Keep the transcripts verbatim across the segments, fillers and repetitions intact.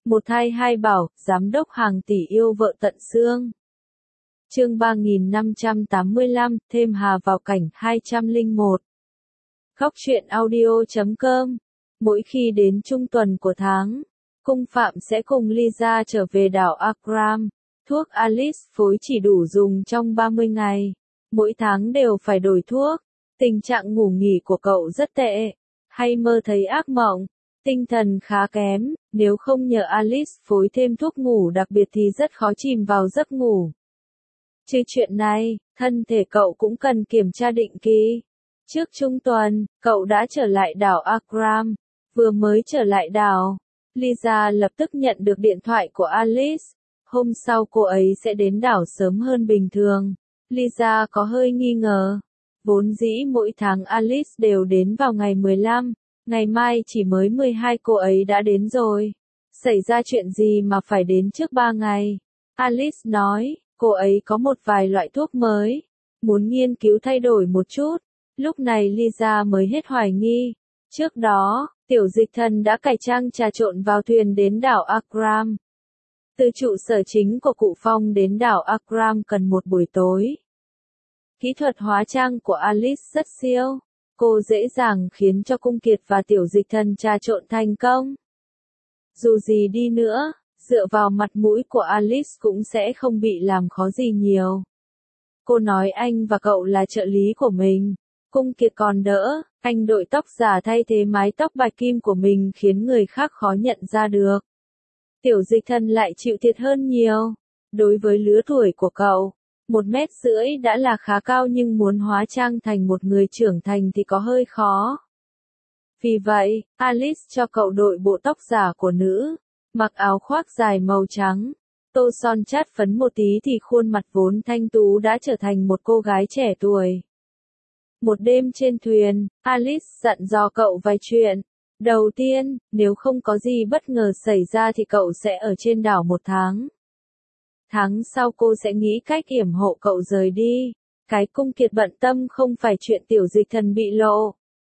Một thai hai bảo, giám đốc hàng tỷ yêu vợ tận xương. Chương ba nghìn năm trăm tám mươi lăm, thêm Hà vào cảnh hai trăm lẻ một. Góc truyện audio chấm com. Mỗi khi đến trung tuần của tháng, cung Phạm sẽ cùng Lisa trở về đảo Akram. Thuốc Alice phối chỉ đủ dùng trong ba mươi ngày. Mỗi tháng đều phải đổi thuốc. Tình trạng ngủ nghỉ của cậu rất tệ. Hay mơ thấy ác mộng. Tinh thần khá kém, nếu không nhờ Alice phối thêm thuốc ngủ đặc biệt thì rất khó chìm vào giấc ngủ. Chứ chuyện này, thân thể cậu cũng cần kiểm tra định kỳ. Trước trung tuần, cậu đã trở lại đảo Akram. Vừa mới trở lại đảo, Lisa lập tức nhận được điện thoại của Alice. Hôm sau cô ấy sẽ đến đảo sớm hơn bình thường. Lisa có hơi nghi ngờ. Vốn dĩ mỗi tháng Alice đều đến vào ngày mười lăm. Ngày mai chỉ mới mười hai cô ấy đã đến rồi. Xảy ra chuyện gì mà phải đến trước ba ngày? Alice nói, cô ấy có một vài loại thuốc mới. Muốn nghiên cứu thay đổi một chút. Lúc này Lisa mới hết hoài nghi. Trước đó, tiểu dịch thần đã cải trang trà trộn vào thuyền đến đảo Akram. Từ trụ sở chính của cụ Phong đến đảo Akram cần một buổi tối. Kỹ thuật hóa trang của Alice rất siêu. Cô dễ dàng khiến cho cung kiệt và tiểu dịch thần trà trộn thành công. Dù gì đi nữa, dựa vào mặt mũi của Alice cũng sẽ không bị làm khó gì nhiều. Cô nói anh và cậu là trợ lý của mình. Cung kiệt còn đỡ, anh đội tóc giả thay thế mái tóc bạch kim của mình khiến người khác khó nhận ra được. Tiểu dịch thần lại chịu thiệt hơn nhiều. Đối với lứa tuổi của cậu, một mét rưỡi đã là khá cao nhưng muốn hóa trang thành một người trưởng thành thì có hơi khó. Vì vậy, Alice cho cậu đội bộ tóc giả của nữ, mặc áo khoác dài màu trắng, tô son chát phấn một tí thì khuôn mặt vốn thanh tú đã trở thành một cô gái trẻ tuổi. Một đêm trên thuyền, Alice dặn dò cậu vài chuyện. Đầu tiên, nếu không có gì bất ngờ xảy ra thì cậu sẽ ở trên đảo một tháng. Tháng sau cô sẽ nghĩ cách yểm hộ cậu rời đi. Cái cung kiệt bận tâm không phải chuyện tiểu dịch thần bị lộ,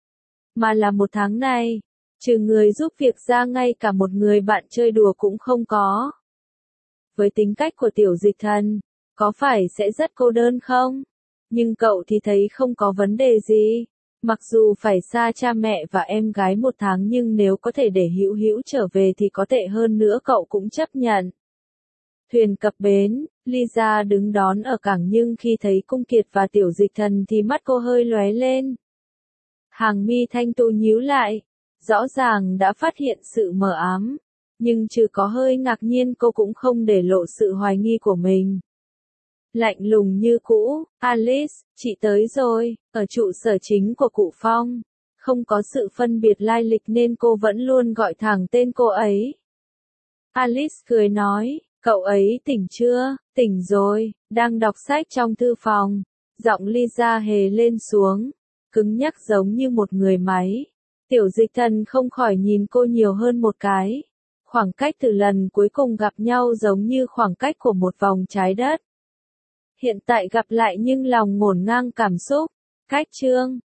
mà là một tháng này, trừ người giúp việc ra ngay cả một người bạn chơi đùa cũng không có. Với tính cách của tiểu dịch thần, có phải sẽ rất cô đơn không? Nhưng cậu thì thấy không có vấn đề gì. Mặc dù phải xa cha mẹ và em gái một tháng nhưng nếu có thể để Hữu Hữu trở về thì có tệ hơn nữa cậu cũng chấp nhận. Thuyền cập bến, Lisa đứng đón ở cảng nhưng khi thấy cung kiệt và tiểu dịch thần thì mắt cô hơi lóe lên. Hàng mi thanh tú nhíu lại, rõ ràng đã phát hiện sự mờ ám, nhưng trừ có hơi ngạc nhiên cô cũng không để lộ sự hoài nghi của mình. Lạnh lùng như cũ, Alice, chị tới rồi, ở trụ sở chính của cụ Phong. Không có sự phân biệt lai lịch nên cô vẫn luôn gọi thẳng tên cô ấy. Alice cười nói, cậu ấy tỉnh chưa? Tỉnh rồi, đang đọc sách trong thư phòng. Giọng Lisa hề lên xuống, cứng nhắc giống như một người máy. Tiểu dịch thần không khỏi nhìn cô nhiều hơn một cái. Khoảng cách từ lần cuối cùng gặp nhau giống như khoảng cách của một vòng trái đất. Hiện tại gặp lại nhưng lòng ngổn ngang cảm xúc. Cách chương,